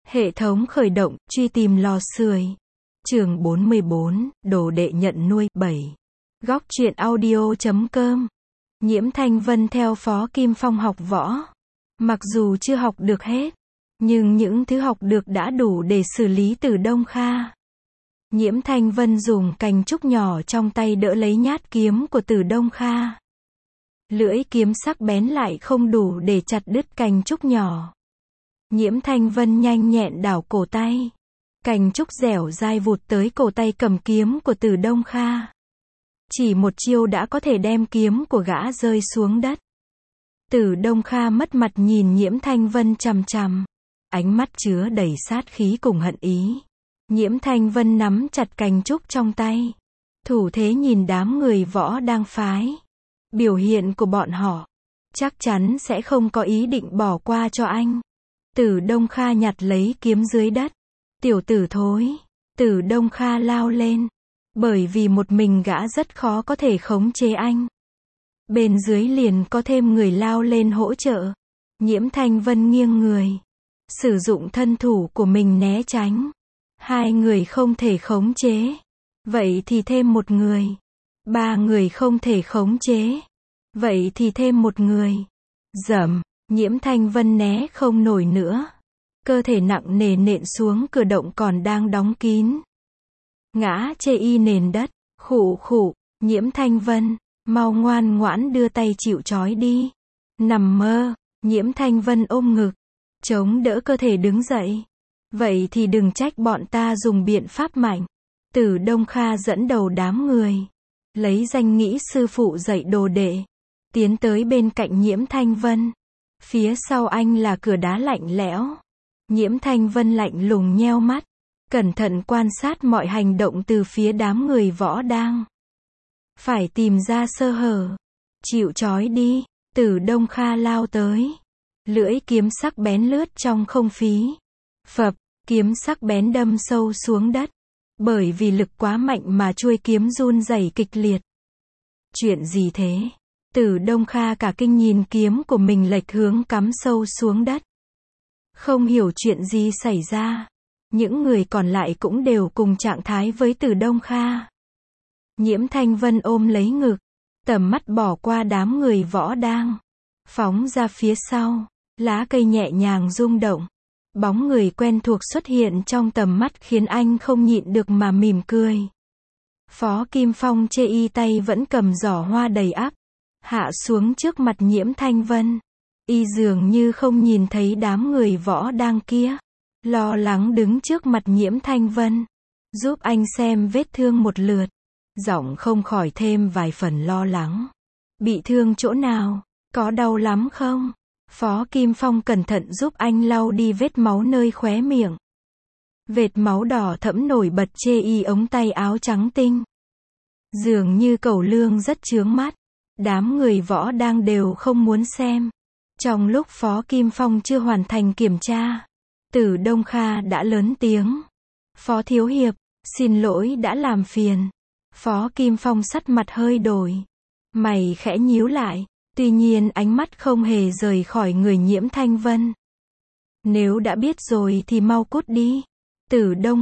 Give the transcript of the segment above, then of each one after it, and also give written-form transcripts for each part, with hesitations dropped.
Hệ thống khởi động, truy tìm lò sưởi. Chương 44, đồ đệ nhận nuôi. 7. Góc truyện audio.com. Nhiễm Thanh Vân theo Phó Kim Phong học võ. Mặc dù chưa học được hết, nhưng những thứ học được đã đủ để xử lý Tử Đông Kha. Nhiễm Thanh Vân dùng cành trúc nhỏ trong tay đỡ lấy nhát kiếm của Tử Đông Kha. Lưỡi kiếm sắc bén lại không đủ để chặt đứt cành trúc nhỏ. Nhiễm Thanh Vân nhanh nhẹn đảo cổ tay. Cành trúc dẻo dai vụt tới cổ tay cầm kiếm của Tử Đông Kha. Chỉ một chiêu đã có thể đem kiếm của gã rơi xuống đất. Tử Đông Kha mất mặt nhìn Nhiễm Thanh Vân chằm chằm. Ánh mắt chứa đầy sát khí cùng hận ý. Nhiễm Thanh Vân nắm chặt cành trúc trong tay. Thủ thế nhìn đám người võ đang phái. Biểu hiện của bọn họ chắc chắn sẽ không có ý định bỏ qua cho anh. Tử Đông Kha nhặt lấy kiếm dưới đất. Tiểu tử thối. Tử Đông Kha lao lên. Bởi vì một mình gã rất khó có thể khống chế anh. Bên dưới liền có thêm người lao lên hỗ trợ. Nhiễm Thanh Vân nghiêng người. Sử dụng thân thủ của mình né tránh. Hai người không thể khống chế. Vậy thì thêm một người. Ba người không thể khống chế. Vậy thì thêm một người. Dầm. Nhiễm Thanh Vân né không nổi nữa. Cơ thể nặng nề nện xuống cửa động còn đang đóng kín. Ngã chê y nền đất. Khụ khụ. Nhiễm Thanh Vân, mau ngoan ngoãn đưa tay chịu trói đi. Nằm mơ. Nhiễm Thanh Vân ôm ngực. Chống đỡ cơ thể đứng dậy. Vậy thì đừng trách bọn ta dùng biện pháp mạnh. Tử Đông Kha dẫn đầu đám người. Lấy danh nghĩa sư phụ dạy đồ đệ. Tiến tới bên cạnh Nhiễm Thanh Vân. Phía sau anh là cửa đá lạnh lẽo. Nhiễm Thanh Vân lạnh lùng nheo mắt. Cẩn thận quan sát mọi hành động từ phía đám người võ đang. Phải tìm ra sơ hở. Chịu trói đi. Tử Đông Kha lao tới. Lưỡi kiếm sắc bén lướt trong không khí. Phập, kiếm sắc bén đâm sâu xuống đất. Bởi vì lực quá mạnh mà chuôi kiếm run rẩy kịch liệt. Chuyện gì thế? Tử Đông Kha cả kinh nhìn kiếm của mình lệch hướng cắm sâu xuống đất. Không hiểu chuyện gì xảy ra. Những người còn lại cũng đều cùng trạng thái với Tử Đông Kha. Nhiễm Thanh Vân ôm lấy ngực. Tầm mắt bỏ qua đám người võ đang. Phóng ra phía sau. Lá cây nhẹ nhàng rung động. Bóng người quen thuộc xuất hiện trong tầm mắt khiến anh không nhịn được mà mỉm cười. Phó Kim Phong chê y tay vẫn cầm giỏ hoa đầy ắp. Hạ xuống trước mặt Nhiễm Thanh Vân. Y dường như không nhìn thấy đám người võ đang kia. Lo lắng đứng trước mặt Nhiễm Thanh Vân. Giúp anh xem vết thương một lượt. Giọng không khỏi thêm vài phần lo lắng. Bị thương chỗ nào? Có đau lắm không? Phó Kim Phong cẩn thận giúp anh lau đi vết máu nơi khóe miệng. Vệt máu đỏ thẫm nổi bật chê y ống tay áo trắng tinh. Dường như cẩu lương rất chướng mắt. Đám người võ đang đều không muốn xem. Trong lúc Phó Kim Phong chưa hoàn thành kiểm tra, Tử Đông Kha đã lớn tiếng. Phó Thiếu Hiệp, xin lỗi đã làm phiền. Phó Kim Phong sắc mặt hơi đổi. Mày khẽ nhíu lại. Tuy nhiên ánh mắt không hề rời khỏi người Nhiễm Thanh Vân. Nếu đã biết rồi thì mau cút đi. Tử Đông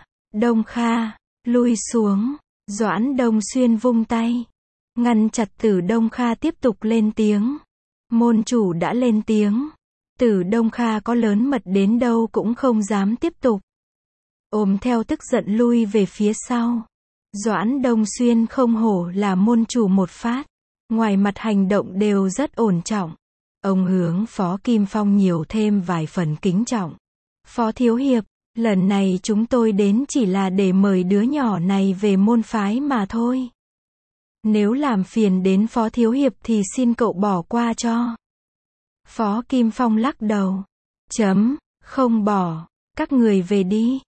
Kha, lui xuống. Doãn Đông Xuyên vung tay. Ngăn chặt Tử Đông Kha tiếp tục lên tiếng. Môn chủ đã lên tiếng. Tử Đông Kha có lớn mật đến đâu cũng không dám tiếp tục. Ôm theo tức giận lui về phía sau. Doãn Đông Xuyên không hổ là môn chủ một phát. Ngoài mặt hành động đều rất ổn trọng. Ông hướng Phó Kim Phong nhiều thêm vài phần kính trọng. Phó Thiếu Hiệp, lần này chúng tôi đến chỉ là để mời đứa nhỏ này về môn phái mà thôi. Nếu làm phiền đến Phó Thiếu Hiệp thì xin cậu bỏ qua cho. Phó Kim Phong lắc đầu. Không bỏ. Các người về đi.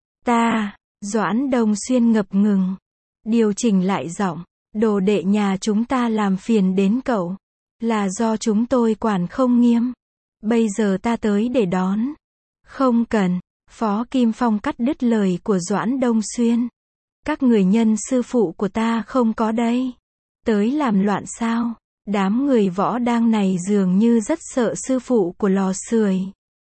Doãn Đông Xuyên ngập ngừng. Điều chỉnh lại giọng. Đồ đệ nhà chúng ta làm phiền đến cậu. Là do chúng tôi quản không nghiêm. Bây giờ ta tới để đón. Không cần. Phó Kim Phong cắt đứt lời của Doãn Đông Xuyên. Các người nhân sư phụ của ta không có đây. Tới làm loạn sao? Đám người võ đang này dường như rất sợ sư phụ của lò sưởi.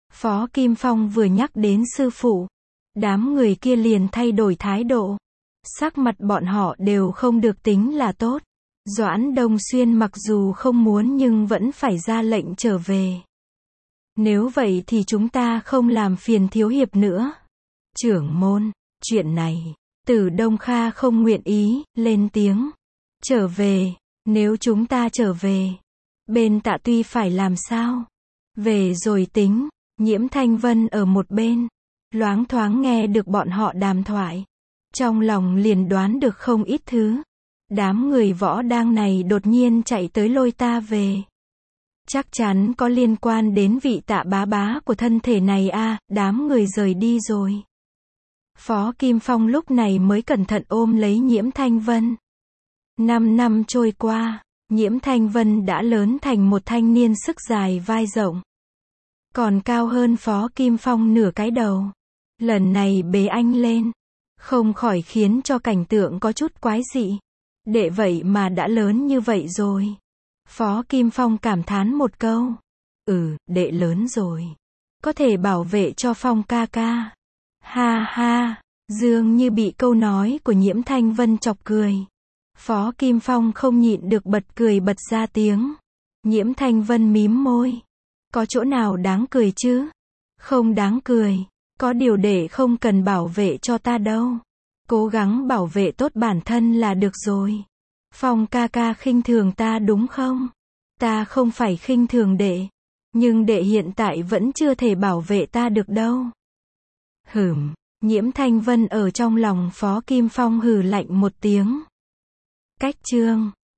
Phó Kim Phong vừa nhắc đến sư phụ, đám người kia liền thay đổi thái độ. Sắc mặt bọn họ đều không được tính là tốt. Doãn Đông Xuyên mặc dù không muốn nhưng vẫn phải ra lệnh trở về. Nếu vậy thì chúng ta không làm phiền thiếu hiệp nữa. Trưởng môn, chuyện này, Tử Đông Kha không nguyện ý, lên tiếng. Trở về, nếu chúng ta trở về, bên Tạ Tuy phải làm sao? Về rồi tính. Nhiễm Thanh Vân ở một bên, loáng thoáng nghe được bọn họ đàm thoại. Trong lòng liền đoán được không ít thứ. Đám người võ đang này đột nhiên chạy tới lôi ta về. Chắc chắn có liên quan đến vị Tạ bá bá của thân thể này a. Đám người rời đi rồi. Phó Kim Phong lúc này mới cẩn thận ôm lấy Nhiễm Thanh Vân. 5 năm trôi qua, Nhiễm Thanh Vân đã lớn thành một thanh niên sức dài vai rộng. Còn cao hơn Phó Kim Phong nửa cái đầu. Lần này bế anh lên, không khỏi khiến cho cảnh tượng có chút quái dị. Đệ vậy mà đã lớn như vậy rồi. Phó Kim Phong cảm thán một câu. Đệ lớn rồi. Có thể bảo vệ cho Phong ca ca. Ha ha, dường như bị câu nói của Nhiễm Thanh Vân chọc cười. Phó Kim Phong không nhịn được bật cười bật ra tiếng. Nhiễm Thanh Vân mím môi. Có chỗ nào đáng cười chứ? Không đáng cười. Có điều đệ không cần bảo vệ cho ta đâu. Cố gắng bảo vệ tốt bản thân là được rồi. Phong ca ca khinh thường ta đúng không? Ta không phải khinh thường đệ. Nhưng đệ hiện tại vẫn chưa thể bảo vệ ta được đâu. Nhiễm Thanh Vân ở trong lòng Phó Kim Phong hừ lạnh một tiếng. Cách chương